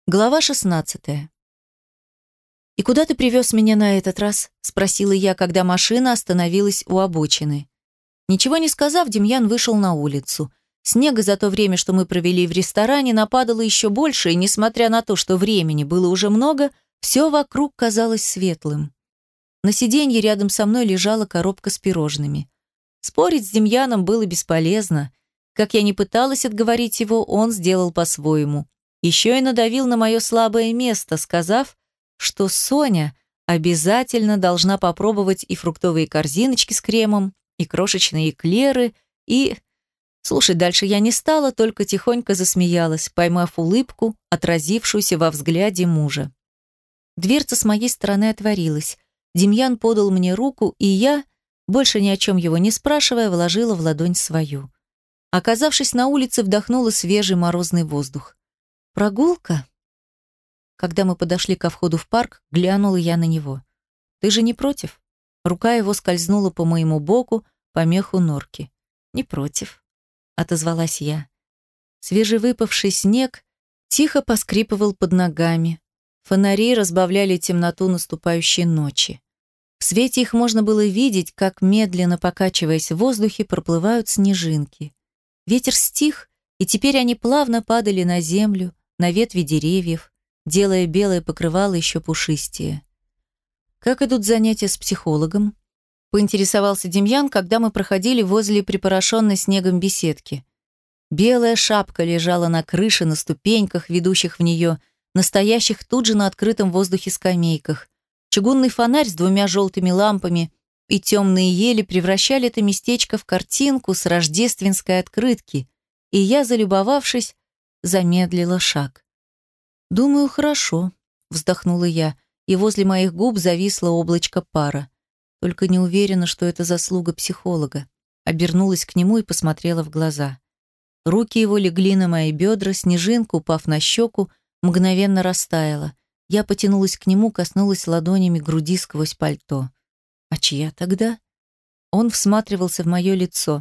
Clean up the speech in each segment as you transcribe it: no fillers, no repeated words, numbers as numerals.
Глава 16. «И куда ты привез меня на этот раз?» – спросила я, когда машина остановилась у обочины. Ничего не сказав, Демьян вышел на улицу. Снега за то время, что мы провели в ресторане, нападало еще больше, и, несмотря на то, что времени было уже много, все вокруг казалось светлым. На сиденье рядом со мной лежала коробка с пирожными. Спорить с Демьяном было бесполезно. Как я ни пыталась отговорить его, он сделал по-своему. Еще и надавил на мое слабое место, сказав, что Соня обязательно должна попробовать и фруктовые корзиночки с кремом, и крошечные эклеры, и... Слушать дальше я не стала, только тихонько засмеялась, поймав улыбку, отразившуюся во взгляде мужа. Дверца с моей стороны отворилась. Демьян подал мне руку, и я, больше ни о чем его не спрашивая, вложила в ладонь свою. Оказавшись на улице, вдохнула свежий морозный воздух. «Прогулка?» Когда мы подошли ко входу в парк, глянула я на него. «Ты же не против?» Рука его скользнула по моему боку, по меху норки. «Не против», — отозвалась я. Свежевыпавший снег тихо поскрипывал под ногами. Фонари разбавляли темноту наступающей ночи. В свете их можно было видеть, как, медленно покачиваясь в воздухе, проплывают снежинки. Ветер стих, и теперь они плавно падали на землю, на ветви деревьев, делая белое покрывало еще пушистее. «Как идут занятия с психологом?» — поинтересовался Демьян, когда мы проходили возле припорошенной снегом беседки. Белая шапка лежала на крыше, на ступеньках, ведущих в нее, настоящих тут же на открытом воздухе скамейках. Чугунный фонарь с двумя желтыми лампами и темные ели превращали это местечко в картинку с рождественской открытки, и я, залюбовавшись, замедлила шаг. «Думаю, хорошо», — вздохнула я, и возле моих губ зависло облачко пара. Только не уверена, что это заслуга психолога. Обернулась к нему и посмотрела в глаза. Руки его легли на мои бедра, снежинка, упав на щеку, мгновенно растаяла. Я потянулась к нему, коснулась ладонями груди сквозь пальто. «А чья тогда?» Он всматривался в мое лицо.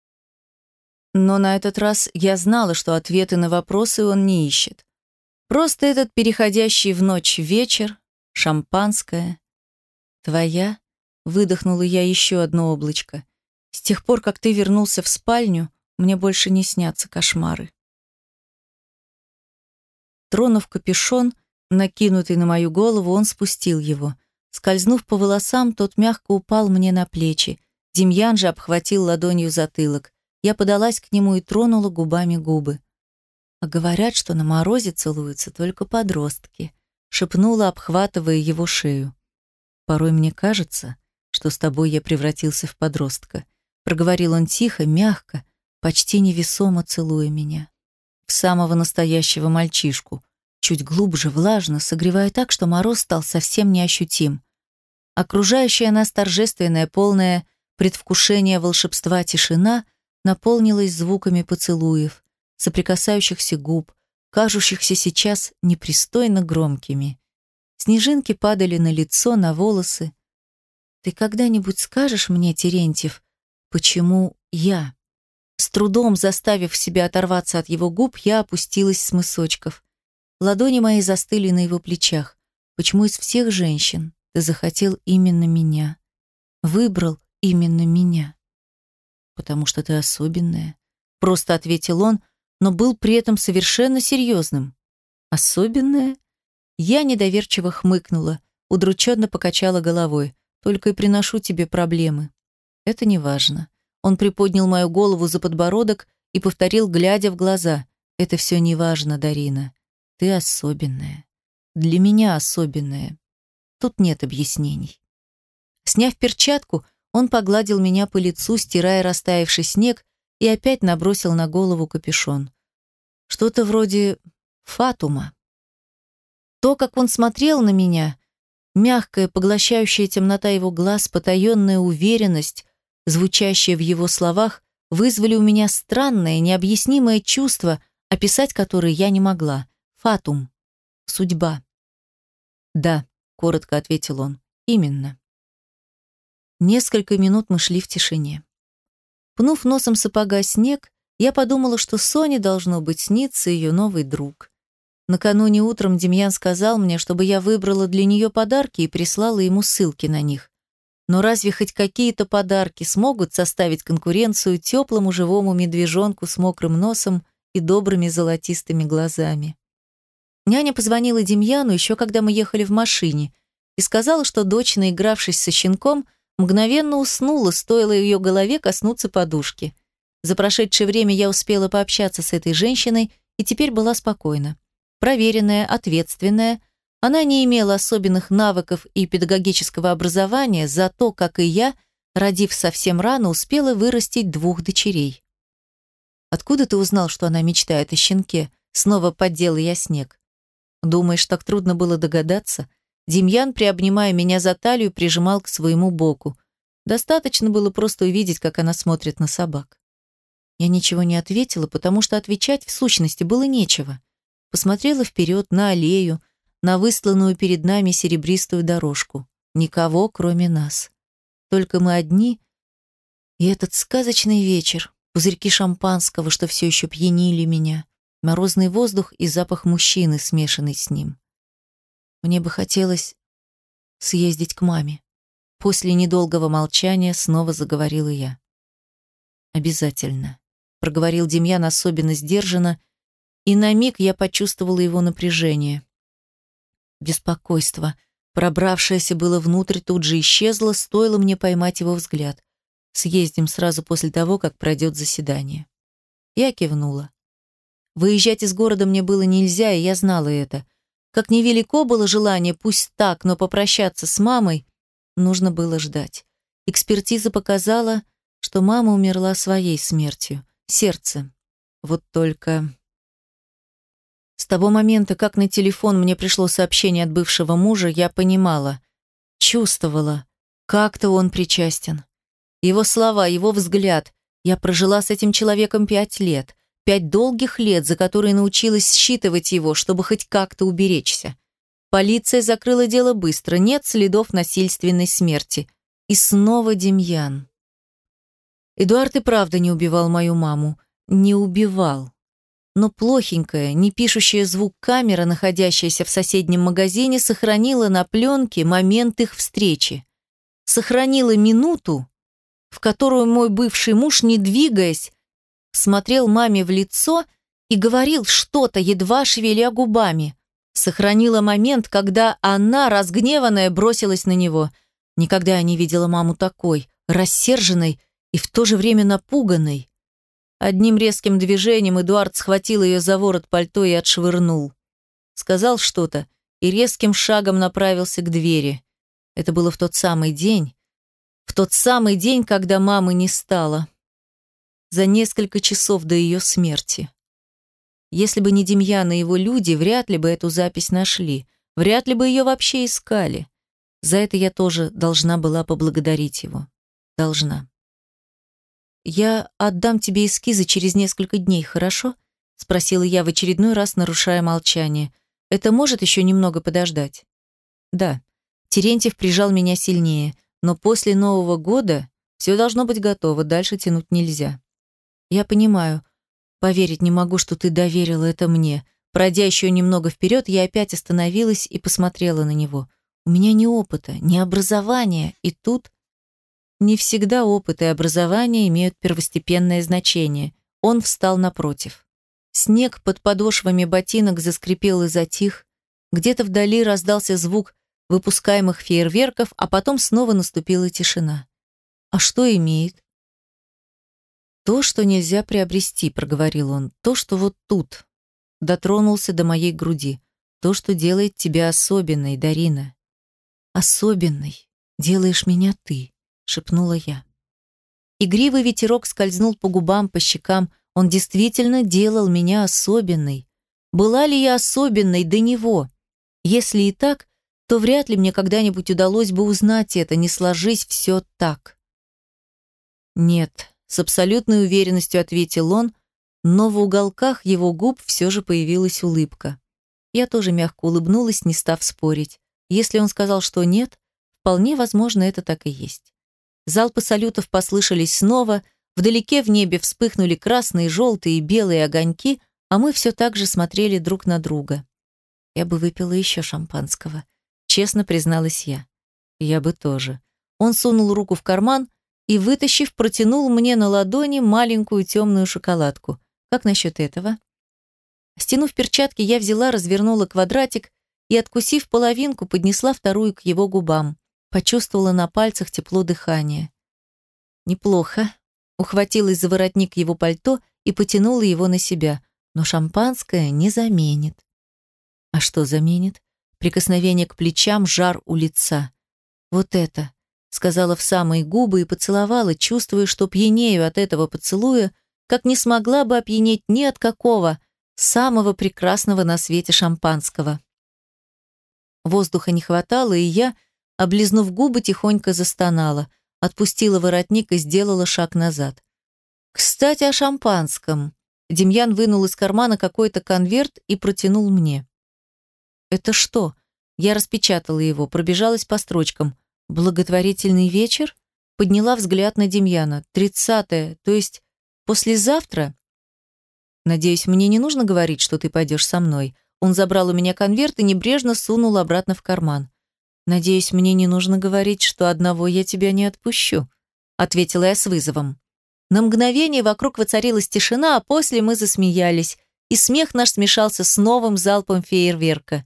Но на этот раз я знала, что ответы на вопросы он не ищет. Просто этот переходящий в ночь вечер, шампанское. «Твоя?» — выдохнула я еще одно облачко. «С тех пор, как ты вернулся в спальню, мне больше не снятся кошмары». Тронув капюшон, накинутый на мою голову, он спустил его. Скользнув по волосам, тот мягко упал мне на плечи. Демьян же обхватил ладонью затылок. Я подалась к нему и тронула губами губы. «А говорят, что на морозе целуются только подростки», — шепнула, обхватывая его шею. «Порой мне кажется, что с тобой я превратился в подростка», — проговорил он тихо, мягко, почти невесомо целуя меня. В самого настоящего мальчишку, чуть глубже, влажно, согревая так, что мороз стал совсем неощутим. Окружающая нас торжественная, полная предвкушение волшебства тишина наполнилась звуками поцелуев, соприкасающихся губ, кажущихся сейчас непристойно громкими. Снежинки падали на лицо, на волосы. «Ты когда-нибудь скажешь мне, Терентьев, почему я?» С трудом заставив себя оторваться от его губ, я опустилась с мысочков. Ладони мои застыли на его плечах. «Почему из всех женщин ты захотел именно меня? Выбрал именно меня?» «Потому что ты особенная», — просто ответил он, но был при этом совершенно серьезным. «Особенная?» Я недоверчиво хмыкнула, удрученно покачала головой. «Только и приношу тебе проблемы». «Это не важно». Он приподнял мою голову за подбородок и повторил, глядя в глаза. «Это все не важно, Дарина. Ты особенная. Для меня особенная. Тут нет объяснений». Сняв перчатку, он погладил меня по лицу, стирая растаявший снег, и опять набросил на голову капюшон. Что-то вроде фатума. То, как он смотрел на меня, мягкая, поглощающая темнота его глаз, потаенная уверенность, звучащая в его словах, вызвали у меня странное, необъяснимое чувство, описать которое я не могла. Фатум. Судьба. «Да», — коротко ответил он, — «именно». Несколько минут мы шли в тишине. Пнув носом сапога снег, я подумала, что Соне должно быть снится ее новый друг. Накануне утром Демьян сказал мне, чтобы я выбрала для нее подарки и прислала ему ссылки на них. Но разве хоть какие-то подарки смогут составить конкуренцию теплому живому медвежонку с мокрым носом и добрыми золотистыми глазами? Няня позвонила Демьяну еще когда мы ехали в машине и сказала, что дочь, наигравшись со щенком, мгновенно уснула, стоило ее голове коснуться подушки. За прошедшее время я успела пообщаться с этой женщиной и теперь была спокойна. Проверенная, ответственная, она не имела особенных навыков и педагогического образования, зато, как и я, родив совсем рано, успела вырастить 2 дочерей. «Откуда ты узнал, что она мечтает о щенке?» Снова поддела я снег. «Думаешь, так трудно было догадаться?» Демьян, приобнимая меня за талию, прижимал к своему боку. Достаточно было просто увидеть, как она смотрит на собак. Я ничего не ответила, потому что отвечать в сущности было нечего. Посмотрела вперед на аллею, на выстланную перед нами серебристую дорожку. Никого, кроме нас. Только мы одни, и этот сказочный вечер, пузырьки шампанского, что все еще пьянили меня, морозный воздух и запах мужчины, смешанный с ним. Мне бы хотелось съездить к маме. После недолгого молчания снова заговорила я. «Обязательно», — проговорил Демьян особенно сдержанно, и на миг я почувствовала его напряжение. Беспокойство, пробравшееся было внутрь, тут же исчезло, стоило мне поймать его взгляд. «Съездим сразу после того, как пройдет заседание». Я кивнула. Выезжать из города мне было нельзя, и я знала это. Как невелико было желание, пусть так, но попрощаться с мамой нужно было ждать. Экспертиза показала, что мама умерла своей смертью, сердцем. Вот только... С того момента, как на телефон мне пришло сообщение от бывшего мужа, я понимала, чувствовала, как-то он причастен. Его слова, его взгляд. Я прожила с этим человеком 5 лет. 5 долгих лет, за которые научилась считывать его, чтобы хоть как-то уберечься. Полиция закрыла дело быстро, нет следов насильственной смерти. И снова Демьян. Эдуард и правда не убивал мою маму. Не убивал. Но плохенькая, не пишущая звук камера, находящаяся в соседнем магазине, сохранила на пленке момент их встречи. Сохранила минуту, в которую мой бывший муж, не двигаясь, смотрел маме в лицо и говорил что-то, едва шевеля губами. Сохранила момент, когда она, разгневанная, бросилась на него. Никогда я не видела маму такой, рассерженной и в то же время напуганной. Одним резким движением Эдуард схватил ее за ворот пальто и отшвырнул. Сказал что-то и резким шагом направился к двери. Это было в тот самый день, когда мамы не стало. За несколько часов до ее смерти. Если бы не Демьян и его люди, вряд ли бы эту запись нашли, вряд ли бы ее вообще искали. За это я тоже должна была поблагодарить его. Должна. «Я отдам тебе эскизы через несколько дней, хорошо?» — спросила я в очередной раз, нарушая молчание. «Это может еще немного подождать?» «Да». Терентьев прижал меня сильнее, но после Нового года все должно быть готово, дальше тянуть нельзя. «Я понимаю. Поверить не могу, что ты доверила это мне». Пройдя еще немного вперед, я опять остановилась и посмотрела на него. У меня ни опыта, ни образования, и тут... Не всегда опыт и образование имеют первостепенное значение. Он встал напротив. Снег под подошвами ботинок заскрипел и затих. Где-то вдали раздался звук выпускаемых фейерверков, а потом снова наступила тишина. «А что имеет?» «То, что нельзя приобрести», — проговорил он. «То, что вот тут». Дотронулся до моей груди. «То, что делает тебя особенной, Дарина». «Особенной делаешь меня ты», — шепнула я. Игривый ветерок скользнул по губам, по щекам. Он действительно делал меня особенной. Была ли я особенной до него? Если и так, то вряд ли мне когда-нибудь удалось бы узнать это, не сложись все так. «Нет», — с абсолютной уверенностью ответил он, но в уголках его губ все же появилась улыбка. Я тоже мягко улыбнулась, не став спорить. Если он сказал, что нет, вполне возможно, это так и есть. Залпы салютов послышались снова, вдалеке в небе вспыхнули красные, желтые и белые огоньки, а мы все так же смотрели друг на друга. Я бы выпила еще шампанского. Честно призналась я. Я бы тоже. Он сунул руку в карман и, вытащив, протянул мне на ладони маленькую темную шоколадку. Как насчет этого? Стянув перчатки, я взяла, развернула квадратик и, откусив половинку, поднесла вторую к его губам. Почувствовала на пальцах тепло дыхания. Неплохо. Ухватилась за воротник его пальто и потянула его на себя. Но шампанское не заменит. А что заменит? Прикосновение к плечам, жар у лица. Вот это, сказала в самые губы и поцеловала, чувствуя, что пьянею от этого поцелуя, как не смогла бы опьянеть ни от какого, самого прекрасного на свете шампанского. Воздуха не хватало, и я, облизнув губы, тихонько застонала, отпустила воротник и сделала шаг назад. Кстати, о шампанском. Демьян вынул из кармана какой-то конверт и протянул мне. «Это что?» Я распечатала его, пробежалась по строчкам. «Благотворительный вечер?» Подняла взгляд на Демьяна. 30-е, то есть послезавтра? «Надеюсь, мне не нужно говорить, что ты пойдешь со мной». Он забрал у меня конверт и небрежно сунул обратно в карман. «Надеюсь, мне не нужно говорить, что одного я тебя не отпущу», ответила я с вызовом. На мгновение вокруг воцарилась тишина, а после мы засмеялись, и смех наш смешался с новым залпом фейерверка.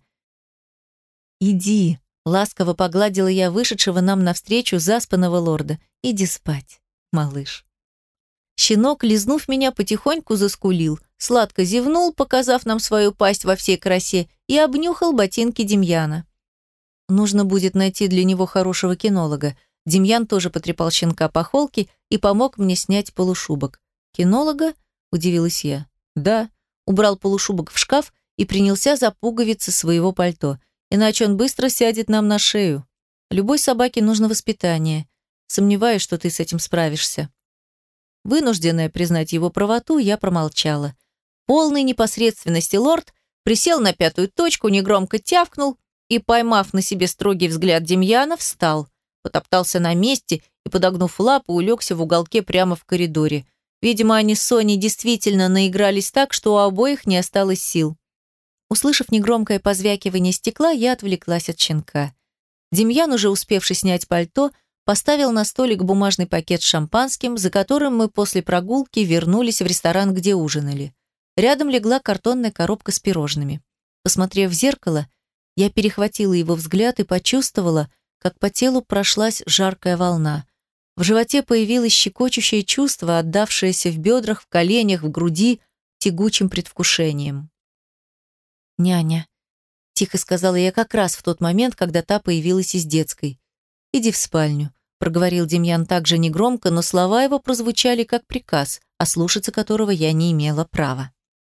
«Иди», — ласково погладила я вышедшего нам навстречу заспанного лорда. «Иди спать, малыш». Щенок, лизнув меня, потихоньку заскулил, сладко зевнул, показав нам свою пасть во всей красе, и обнюхал ботинки Демьяна. Нужно будет найти для него хорошего кинолога. Демьян тоже потрепал щенка по холке и помог мне снять полушубок. «Кинолога?» – удивилась я. «Да». Убрал полушубок в шкаф и принялся за пуговицы своего пальто. Иначе он быстро сядет нам на шею. Любой собаке нужно воспитание. Сомневаюсь, что ты с этим справишься. Вынужденная признать его правоту, я промолчала. Полной непосредственности лорд присел на пятую точку, негромко тявкнул и, поймав на себе строгий взгляд Демьяна, встал, потоптался на месте и, подогнув лапу, улегся в уголке прямо в коридоре. Видимо, они с Соней действительно наигрались так, что у обоих не осталось сил. Услышав негромкое позвякивание стекла, я отвлеклась от щенка. Демьян, уже успевший снять пальто, поставил на столик бумажный пакет с шампанским, за которым мы после прогулки вернулись в ресторан, где ужинали. Рядом легла картонная коробка с пирожными. Посмотрев в зеркало, я перехватила его взгляд и почувствовала, как по телу прошлась жаркая волна. В животе появилось щекочущее чувство, отдавшееся в бедрах, в коленях, в груди, тягучим предвкушением. «Няня», — тихо сказала я как раз в тот момент, когда та появилась из детской. «Иди в спальню», — проговорил Демьян также негромко, но слова его прозвучали как приказ, ослушаться которого я не имела права.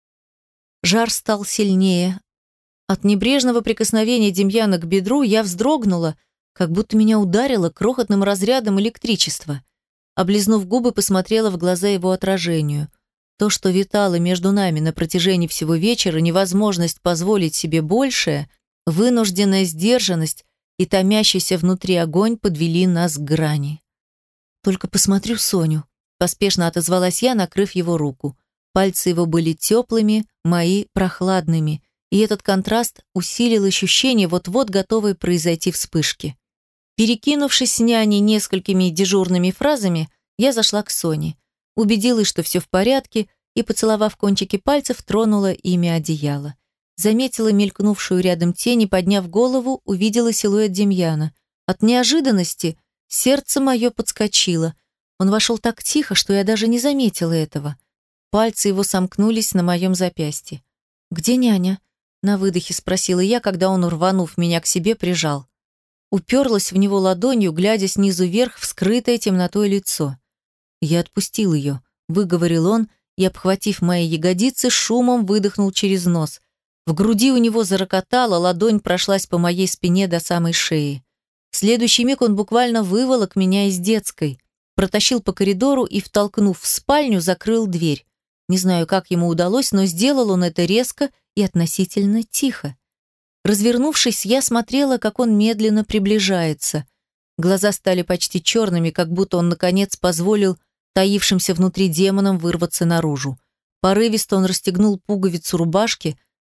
Жар стал сильнее. От небрежного прикосновения Демьяна к бедру я вздрогнула, как будто меня ударило крохотным разрядом электричества. Облизнув губы, посмотрела в глаза его отражению. То, что витало между нами на протяжении всего вечера, невозможность позволить себе большее, вынужденная сдержанность и томящийся внутри огонь подвели нас к грани. «Только посмотрю Соню», — поспешно отозвалась я, накрыв его руку. Пальцы его были теплыми, мои прохладными, и этот контраст усилил ощущение вот-вот готовой произойти вспышки. Перекинувшись с няней несколькими дежурными фразами, я зашла к Соне. Убедилась, что все в порядке, и, поцеловав кончики пальцев, тронула ими одеяло. Заметила мелькнувшую рядом тень и, подняв голову, увидела силуэт Демьяна. От неожиданности сердце мое подскочило. Он вошел так тихо, что я даже не заметила этого. Пальцы его сомкнулись на моем запястье. «Где няня?» — на выдохе спросила я, когда он, рванув меня к себе, прижал. Уперлась в него ладонью, глядя снизу вверх в скрытое темнотой лицо. Я отпустил ее, выговорил он, и, обхватив мои ягодицы, шумом выдохнул через нос. В груди у него зарокотало, ладонь прошлась по моей спине до самой шеи. В следующий миг он буквально выволок меня из детской, протащил по коридору и, втолкнув в спальню, закрыл дверь. Не знаю, как ему удалось, но сделал он это резко и относительно тихо. Развернувшись, я смотрела, как он медленно приближается. Глаза стали почти черными, как будто он, наконец, позволил таившимся внутри демонам вырваться наружу. Порывисто он расстегнул пуговицу рубашки,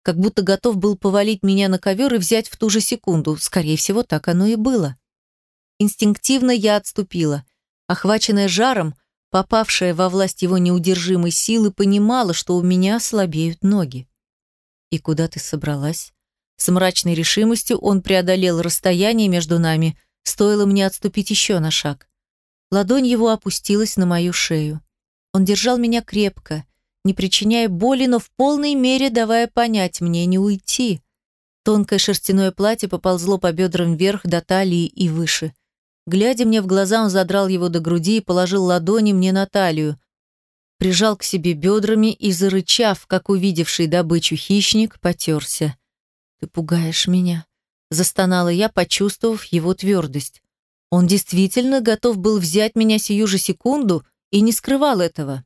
как будто готов был повалить меня на ковер и взять в ту же секунду. Скорее всего, так оно и было. Инстинктивно я отступила. Охваченная жаром, попавшая во власть его неудержимой силы, понимала, что у меня слабеют ноги. «И куда ты собралась?» С мрачной решимостью он преодолел расстояние между нами, стоило мне отступить еще на шаг. Ладонь его опустилась на мою шею. Он держал меня крепко, не причиняя боли, но в полной мере давая понять мне не уйти. Тонкое шерстяное платье поползло по бедрам вверх до талии и выше. Глядя мне в глаза, он задрал его до груди и положил ладони мне на талию, прижал к себе бедрами и, зарычав, как увидевший добычу хищник, потерся. «Ты пугаешь меня», — застонала я, почувствовав его твердость. Он действительно готов был взять меня сию же секунду и не скрывал этого.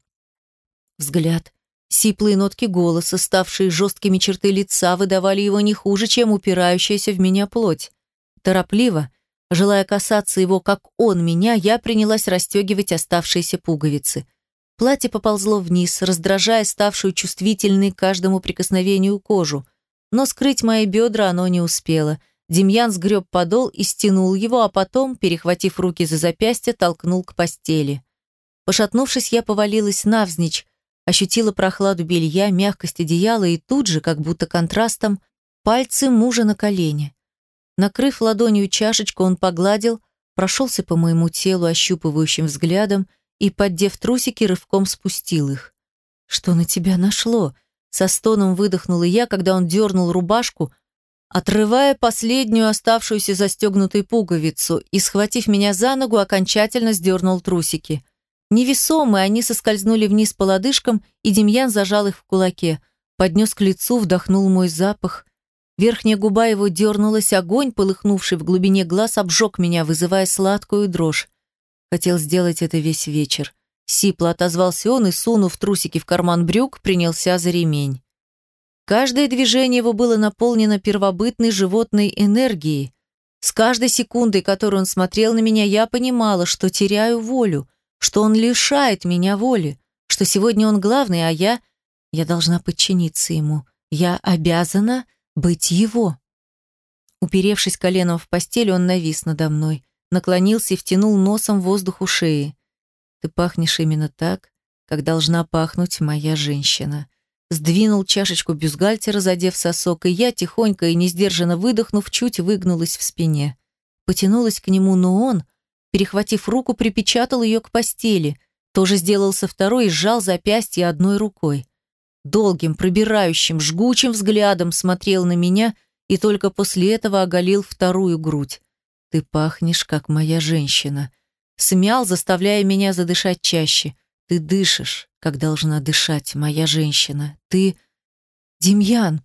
Взгляд, сиплые нотки голоса, ставшие жесткими черты лица, выдавали его не хуже, чем упирающаяся в меня плоть. Торопливо, желая касаться его, как он меня, я принялась расстегивать оставшиеся пуговицы. Платье поползло вниз, раздражая ставшую чувствительной к каждому прикосновению кожу. Но скрыть мои бедра оно не успело. Демьян сгреб подол и стянул его, а потом, перехватив руки за запястье, толкнул к постели. Пошатнувшись, я повалилась навзничь, ощутила прохладу белья, мягкость одеяла и тут же, как будто контрастом, пальцы мужа на колени. Накрыв ладонью чашечку, он погладил, прошелся по моему телу ощупывающим взглядом и, поддев трусики, рывком спустил их. «Что на тебя нашло?» Со стоном выдохнула я, когда он дернул рубашку, отрывая последнюю оставшуюся застегнутой пуговицу и, схватив меня за ногу, окончательно сдернул трусики. Невесомые, они соскользнули вниз по лодыжкам, и Демьян зажал их в кулаке, поднес к лицу, вдохнул мой запах. Верхняя губа его дернулась, огонь, полыхнувший в глубине глаз, обжег меня, вызывая сладкую дрожь. Хотел сделать это весь вечер. Сипло отозвался он и, сунув трусики в карман брюк, принялся за ремень. Каждое движение его было наполнено первобытной животной энергией. С каждой секундой, которой он смотрел на меня, я понимала, что теряю волю, что он лишает меня воли, что сегодня он главный, а я должна подчиниться ему. Я обязана быть его. Уперевшись коленом в постель, он навис надо мной, наклонился и втянул носом воздух у шеи. «Ты пахнешь именно так, как должна пахнуть моя женщина». Сдвинул чашечку бюстгальтера, задев сосок, и я, тихонько и несдержанно выдохнув, чуть выгнулась в спине. Потянулась к нему, но он, перехватив руку, припечатал ее к постели, тоже сделал со второй и сжал запястье одной рукой. Долгим, пробирающим, жгучим взглядом смотрел на меня и только после этого оголил вторую грудь. «Ты пахнешь, как моя женщина». Смял, заставляя меня задышать чаще. «Ты дышишь, как должна дышать моя женщина. Ты...» «Демьян!»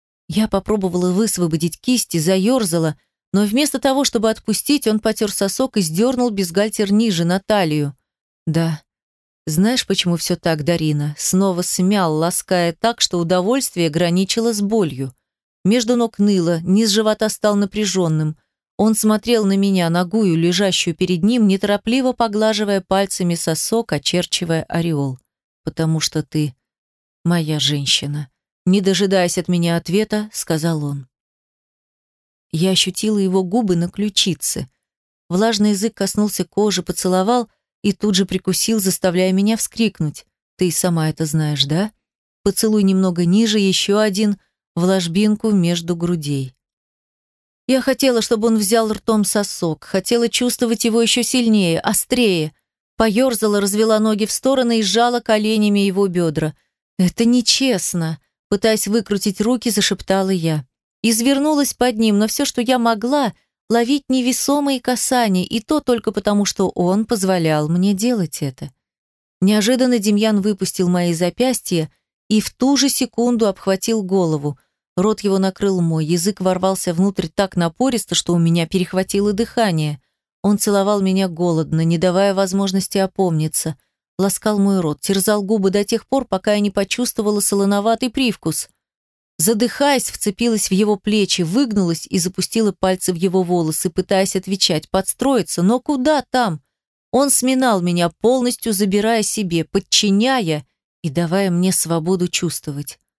Я попробовала высвободить кисть и заерзала, но вместо того, чтобы отпустить, он потер сосок и сдернул бюстгальтер ниже, на талию. «Да. Знаешь, почему все так, Дарина?» Снова смял, лаская так, что удовольствие граничило с болью. Между ног ныло, низ живота стал напряженным. Он смотрел на меня, нагую, лежащую перед ним, неторопливо поглаживая пальцами сосок, очерчивая ореол. «Потому что ты моя женщина». Не дожидаясь от меня ответа, сказал он. Я ощутила его губы на ключице. Влажный язык коснулся кожи, поцеловал и тут же прикусил, заставляя меня вскрикнуть. «Ты и сама это знаешь, да?» Поцелуй немного ниже, еще один, в ложбинку между грудей. Я хотела, чтобы он взял ртом сосок, хотела чувствовать его еще сильнее, острее. Поерзала, развела ноги в стороны и сжала коленями его бедра. «Это нечестно», — пытаясь выкрутить руки, зашептала я. Извернулась под ним, но все, что я могла, ловить невесомые касания, и то только потому, что он позволял мне делать это. Неожиданно Демьян выпустил мои запястья и в ту же секунду обхватил голову. Рот его накрыл мой, язык ворвался внутрь так напористо, что у меня перехватило дыхание. Он целовал меня голодно, не давая возможности опомниться. Ласкал мой рот, терзал губы до тех пор, пока я не почувствовала солоноватый привкус. Задыхаясь, вцепилась в его плечи, выгнулась и запустила пальцы в его волосы, пытаясь отвечать, подстроиться, но куда там? Он сминал меня, полностью забирая себе, подчиняя и давая мне свободу чувствовать.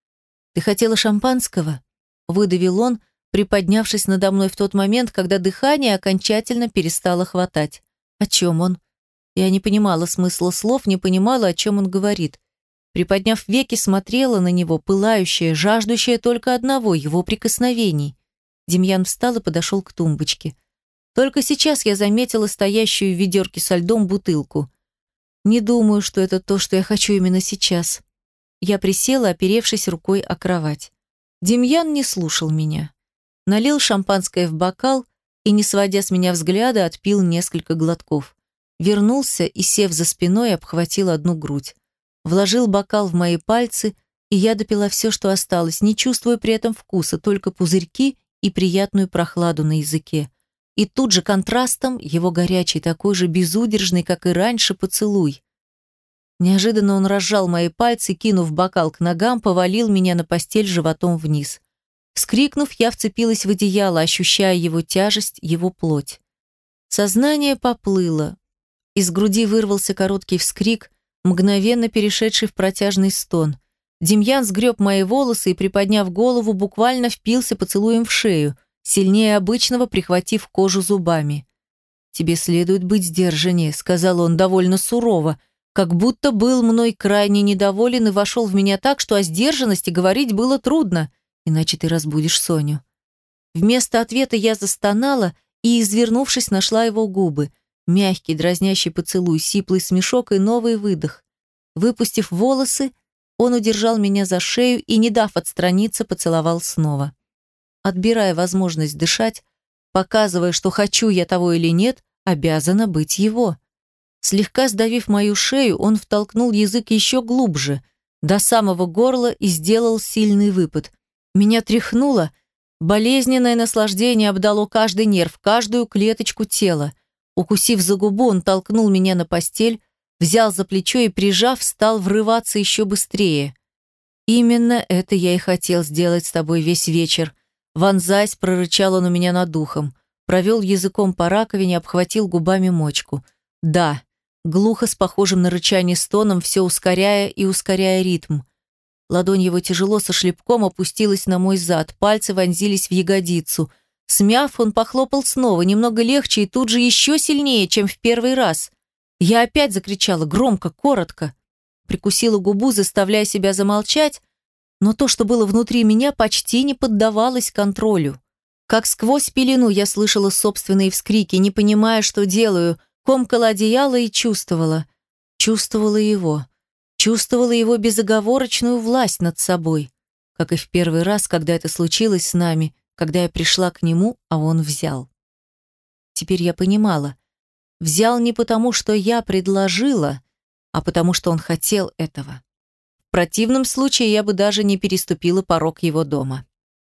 «Ты хотела шампанского?» — выдавил он, приподнявшись надо мной в тот момент, когда дыхание окончательно перестало хватать. «О чем он?» Я не понимала смысла слов, не понимала, о чем он говорит. Приподняв веки, смотрела на него, пылающая, жаждущая только одного — его прикосновений. Демьян встал и подошел к тумбочке. Только сейчас я заметила стоящую в ведерке со льдом бутылку. Не думаю, что это то, что я хочу именно сейчас. Я присела, оперевшись рукой о кровать. Демьян не слушал меня. Налил шампанское в бокал и, не сводя с меня взгляда, отпил несколько глотков. Вернулся и, сев за спиной, обхватил одну грудь. Вложил бокал в мои пальцы, и я допила все, что осталось, не чувствуя при этом вкуса, только пузырьки и приятную прохладу на языке. И тут же контрастом его горячий, такой же безудержный, как и раньше, поцелуй. Неожиданно он разжал мои пальцы, кинув бокал к ногам, повалил меня на постель животом вниз. Вскрикнув, я вцепилась в одеяло, ощущая его тяжесть, его плоть. Сознание поплыло. Из груди вырвался короткий вскрик, мгновенно перешедший в протяжный стон. Демьян сгреб мои волосы и, приподняв голову, буквально впился поцелуем в шею, сильнее обычного прихватив кожу зубами. «Тебе следует быть сдержаннее», — сказал он довольно сурово, как будто был мной крайне недоволен и вошел в меня так, что о сдержанности говорить было трудно, иначе ты разбудишь Соню. Вместо ответа я застонала и, извернувшись, нашла его губы. Мягкий, дразнящий поцелуй, сиплый смешок и новый выдох. Выпустив волосы, он удержал меня за шею и, не дав отстраниться, поцеловал снова. Отбирая возможность дышать, показывая, что хочу я того или нет, обязана быть его. Слегка сдавив мою шею, он втолкнул язык еще глубже, до самого горла и сделал сильный выпад. Меня тряхнуло, болезненное наслаждение обдало каждый нерв, каждую клеточку тела. Укусив за губу, он толкнул меня на постель, взял за плечо и, прижав, стал врываться еще быстрее. «Именно это я и хотел сделать с тобой весь вечер», вонзаясь, прорычал он у меня над ухом, провел языком по раковине, обхватил губами мочку. «Да», глухо, с похожим на рычание стоном, все ускоряя и ускоряя ритм. Ладонь его тяжело со шлепком опустилась на мой зад, пальцы вонзились в ягодицу. Смяв, он похлопал снова, немного легче и тут же еще сильнее, чем в первый раз. Я опять закричала, громко, коротко. Прикусила губу, заставляя себя замолчать, но то, что было внутри меня, почти не поддавалось контролю. Как сквозь пелену я слышала собственные вскрики, не понимая, что делаю, комкала одеяло и чувствовала. Чувствовала его. Чувствовала его безоговорочную власть над собой. Как и в первый раз, когда это случилось с нами, когда я пришла к нему, а он взял. Теперь я понимала. Взял не потому, что я предложила, а потому, что он хотел этого. В противном случае я бы даже не переступила порог его дома.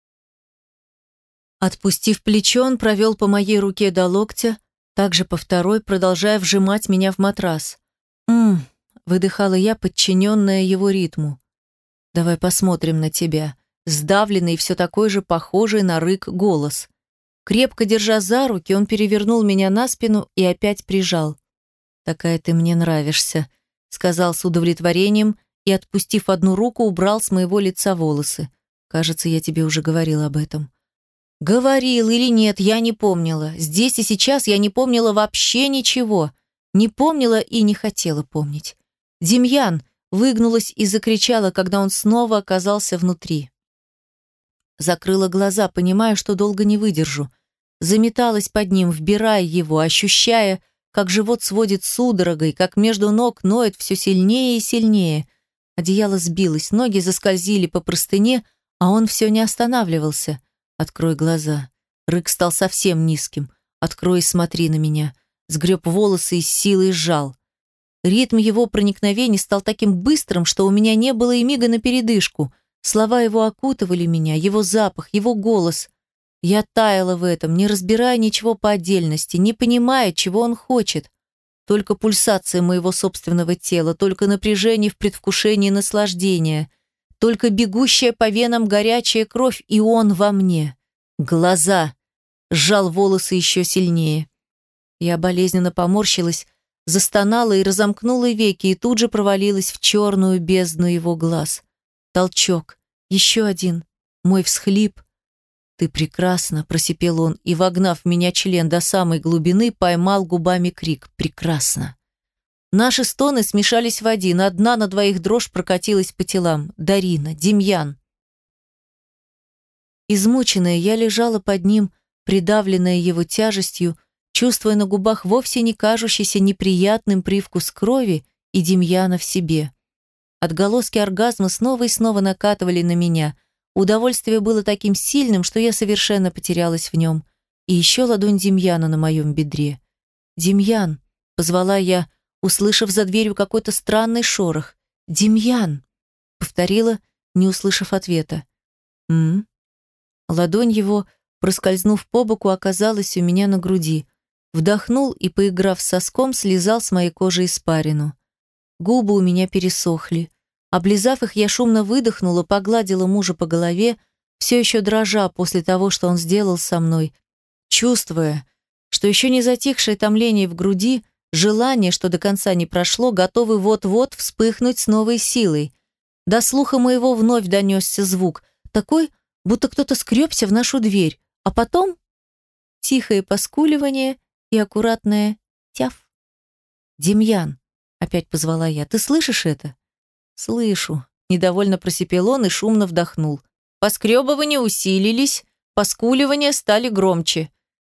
Отпустив плечо, он провел по моей руке до локтя, также по второй, продолжая вжимать меня в матрас. Выдыхала я, подчиненная его ритму. «Давай посмотрим на тебя», сдавленный и все такой же похожий на рык голос. Крепко держа за руки, он перевернул меня на спину и опять прижал. «Такая ты мне нравишься», — сказал с удовлетворением и, отпустив одну руку, убрал с моего лица волосы. «Кажется, я тебе уже говорил об этом». Говорил или нет, я не помнила. Здесь и сейчас я не помнила вообще ничего. Не помнила и не хотела помнить. «Демьян!» — выгнулась и закричала, когда он снова оказался внутри. Закрыла глаза, понимая, что долго не выдержу. Заметалась под ним, вбирая его, ощущая, как живот сводит судорогой, как между ног ноет все сильнее и сильнее. Одеяло сбилось, ноги заскользили по простыне, а он все не останавливался. «Открой глаза». Рык стал совсем низким. «Открой и смотри на меня». Сгреб волосы и с силой сжал. Ритм его проникновений стал таким быстрым, что у меня не было и мига на передышку. Слова его окутывали меня, его запах, его голос. Я таяла в этом, не разбирая ничего по отдельности, не понимая, чего он хочет. Только пульсация моего собственного тела, только напряжение в предвкушении наслаждения, только бегущая по венам горячая кровь, и он во мне. Глаза. Сжал волосы еще сильнее. Я болезненно поморщилась, застонала и разомкнула веки, и тут же провалилась в черную бездну его глаз. Толчок. Еще один. Мой всхлип. «Ты прекрасна», — просипел он, и, вогнав в меня член до самой глубины, поймал губами крик «прекрасно». Наши стоны смешались в один, одна на двоих дрожь прокатилась по телам. Дарина, Демьян. Измученная, я лежала под ним, придавленная его тяжестью, чувствуя на губах вовсе не кажущийся неприятным привкус крови и Демьяна в себе. Отголоски оргазма снова и снова накатывали на меня. Удовольствие было таким сильным, что я совершенно потерялась в нем. И еще ладонь Демьяна на моем бедре. «Демьян!» — позвала я, услышав за дверью какой-то странный шорох. «Демьян!» — повторила, не услышав ответа. «М?». Ладонь его, проскользнув по боку, оказалась у меня на груди. Вдохнул и, поиграв с соском, слезал с моей кожи испарину. Губы у меня пересохли. Облизав их, я шумно выдохнула, погладила мужа по голове, все еще дрожа после того, что он сделал со мной, чувствуя, что еще не затихшее томление в груди, желание, что до конца не прошло, готовы вот-вот вспыхнуть с новой силой. До слуха моего вновь донесся звук, такой, будто кто-то скребся в нашу дверь, а потом тихое поскуливание и аккуратное «тяф». «Демьян», — опять позвала я, — «ты слышишь это?» «Слышу», — недовольно просипел он и шумно вдохнул. Поскребывания усилились, поскуливания стали громче.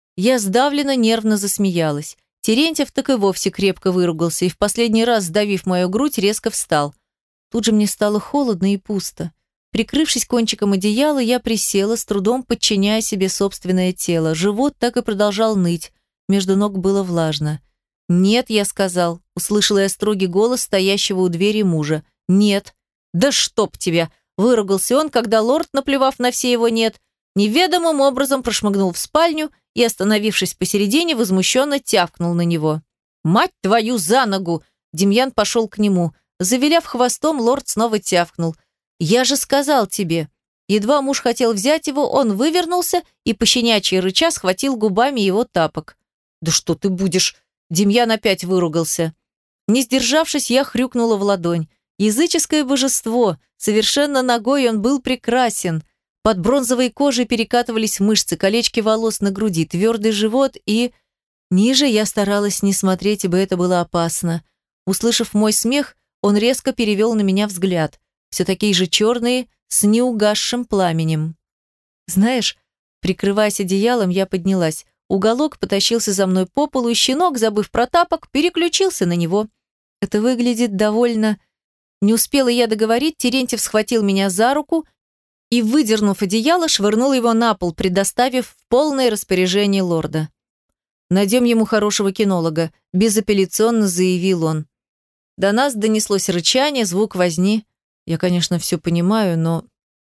Я сдавленно нервно засмеялась. Терентьев так и вовсе крепко выругался и в последний раз, сдавив мою грудь, резко встал. Тут же мне стало холодно и пусто. Прикрывшись кончиком одеяла, я присела, с трудом подчиняя себе собственное тело. Живот так и продолжал ныть. Между ног было влажно. «Нет», — я сказал, услышала я строгий голос стоящего у двери мужа. «Нет». «Да чтоб тебя!» — выругался он, когда лорд, наплевав на все его «нет», неведомым образом прошмыгнул в спальню и, остановившись посередине, возмущенно тявкнул на него. «Мать твою за ногу!» Демьян пошел к нему. Завиляв хвостом, лорд снова тявкнул. «Я же сказал тебе!» Едва муж хотел взять его, он вывернулся и, пощенячьи рыча, схватил губами его тапок. «Да что ты будешь?» Демьян опять выругался. Не сдержавшись, я хрюкнула в ладонь. Языческое божество, совершенно нагой он был прекрасен. Под бронзовой кожей перекатывались мышцы, колечки волос на груди, твердый живот и... Ниже я старалась не смотреть, ибо это было опасно. Услышав мой смех, он резко перевел на меня взгляд. Все такие же черные, с неугасшим пламенем. Знаешь, прикрываясь одеялом, я поднялась. Уголок потащился за мной по полу, и щенок, забыв про тапок, переключился на него. Это выглядит довольно... Не успела я договорить, Терентьев схватил меня за руку и, выдернув одеяло, швырнул его на пол, предоставив в полное распоряжение лорда. «Найдем ему хорошего кинолога», – безапелляционно заявил он. До нас донеслось рычание, звук возни. Я, конечно, все понимаю, но...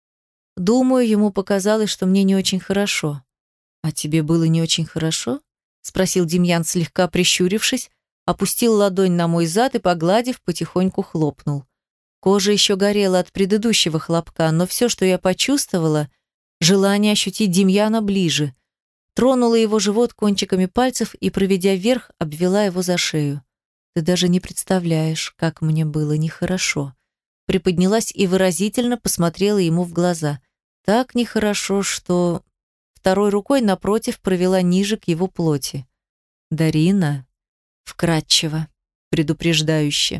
Думаю, ему показалось, что мне не очень хорошо. «А тебе было не очень хорошо?» – спросил Демьян, слегка прищурившись, опустил ладонь на мой зад и, погладив, потихоньку хлопнул. Кожа еще горела от предыдущего хлопка, но все, что я почувствовала, желание ощутить Демьяна ближе. Тронула его живот кончиками пальцев и, проведя вверх, обвела его за шею. «Ты даже не представляешь, как мне было нехорошо». Приподнялась и выразительно посмотрела ему в глаза. Так нехорошо, что... Второй рукой напротив провела ниже к его плоти. «Дарина», вкратчиво, предупреждающе.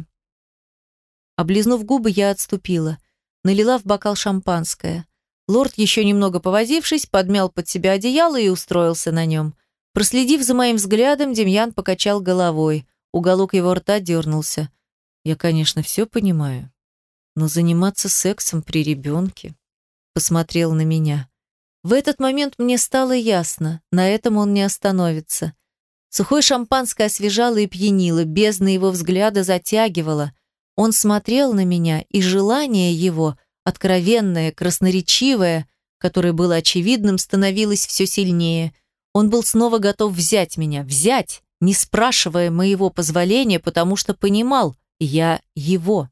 Облизнув губы, я отступила. Налила в бокал шампанское. Лорд, еще немного повозившись, подмял под себя одеяло и устроился на нем. Проследив за моим взглядом, Демьян покачал головой. Уголок его рта дернулся. «Я, конечно, все понимаю, но заниматься сексом при ребенке...» Посмотрел на меня. В этот момент мне стало ясно, на этом он не остановится. Сухое шампанское освежало и пьянило, бездна его взгляда затягивала. Он смотрел на меня, и желание его, откровенное, красноречивое, которое было очевидным, становилось все сильнее. Он был снова готов взять меня, взять, не спрашивая моего позволения, потому что понимал, я его.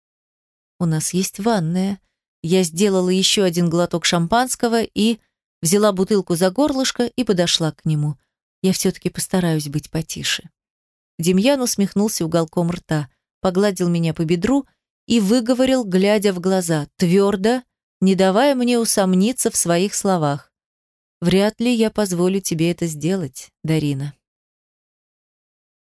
«У нас есть ванная». Я сделала еще один глоток шампанского и взяла бутылку за горлышко и подошла к нему. Я все-таки постараюсь быть потише. Демьян усмехнулся уголком рта, погладил меня по бедру и выговорил, глядя в глаза, твердо, не давая мне усомниться в своих словах. «Вряд ли я позволю тебе это сделать, Дарина».